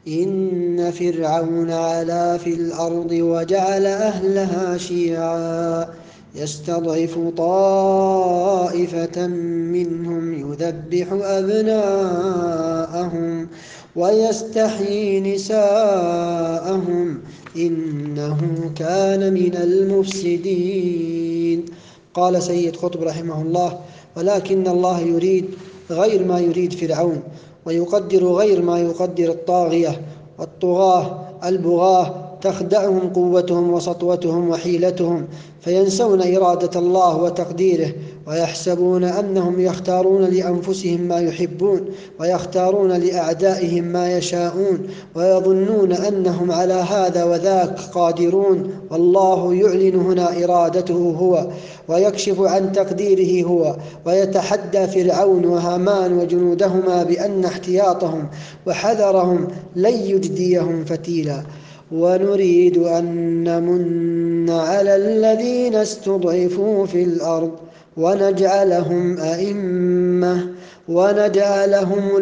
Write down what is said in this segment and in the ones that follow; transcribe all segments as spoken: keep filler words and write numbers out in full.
إن فرعون علا في الأرض وجعل أهلها شيعا يستضعف طائفة منهم يذبح أبناءهم ويستحيي نساءهم إنه كان من المفسدين. قال سيد قطب رحمه الله: ولكن الله يريد غير ما يريد فرعون، ويقدر غير ما يقدر الطاغية والطغاة البغاة، تخدعهم قوتهم وسطوتهم وحيلتهم، فينسون إرادة الله وتقديره، ويحسبون أنهم يختارون لأنفسهم ما يحبون، ويختارون لأعدائهم ما يشاءون، ويظنون أنهم على هذا وذاك قادرون، والله يعلن هنا إرادته هو، ويكشف عن تقديره هو، ويتحدى فرعون وهامان وجنودهما بأن احتياطهم وحذرهم لن يجديهم فتيلا. ونريد أن نمن على الذين استضعفوا في الأرض ونجعلهم أئمة ونجعلهم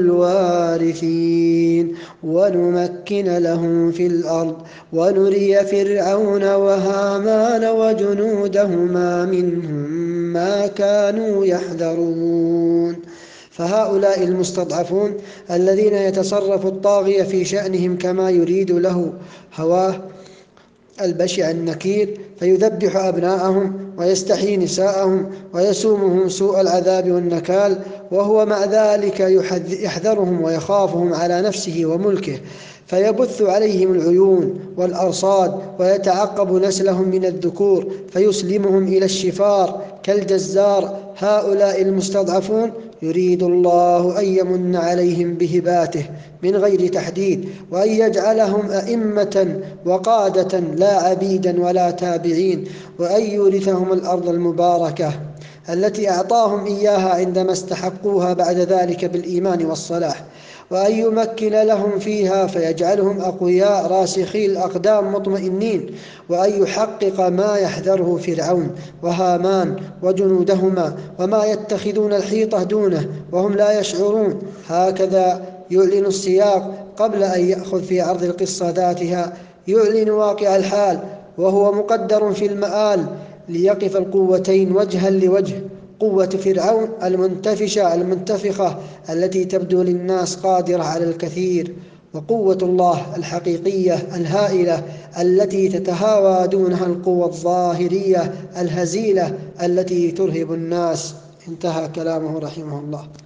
الوارثين ونمكن لهم في الأرض ونري فرعون وهامان وجنودهما منهم ما كانوا يحذرون. فهؤلاء المستضعفون الذين يتصرف الطاغية في شأنهم كما يريد له هواه البشع النكير، فيذبح أبناءهم ويستحيي نساءهم ويسومهم سوء العذاب والنكال، وهو مع ذلك يحذرهم ويخافهم على نفسه وملكه، فيبث عليهم العيون والأرصاد ويتعقب نسلهم من الذكور فيسلمهم إلى الشفار كالجزار. هؤلاء المستضعفون يريد الله أن يمن عليهم بهباته من غير تحديد، وأن يجعلهم أئمة وقادة لا عبيدا ولا تابعين، وأن يورثهم الأرض المباركة التي أعطاهم إياها عندما استحقوها بعد ذلك بالإيمان والصلاح، وأن يمكن لهم فيها فيجعلهم أقوياء راسخي الأقدام مطمئنين، وأن يحقق ما يحذره فرعون وهامان وجنودهما وما يتخذون الحيطة دونه وهم لا يشعرون. هكذا يعلن السياق قبل أن يأخذ في عرض القصة ذاتها، يعلن واقع الحال وهو مقدر في المآل ليقف القوتين وجها لوجه، قوة فرعون المنتفشة المنتفخة التي تبدو للناس قادرة على الكثير، وقوة الله الحقيقية الهائلة التي تتهاوى دونها القوة الظاهرية الهزيلة التي ترهب الناس. انتهى كلامه رحمه الله.